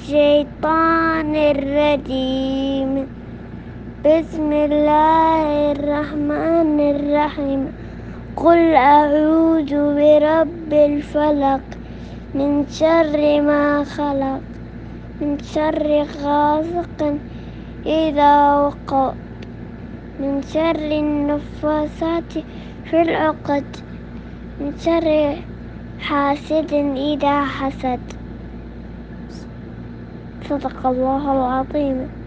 الشيطان الرجيم. بسم الله الرحمن الرحيم. قل أعوذ برب الفلق من شر ما خلق، من شر غاسق إذا وقب، من شر النفاثات في العقد، من شر حاسد إذا حسد. صدق الله العظيم.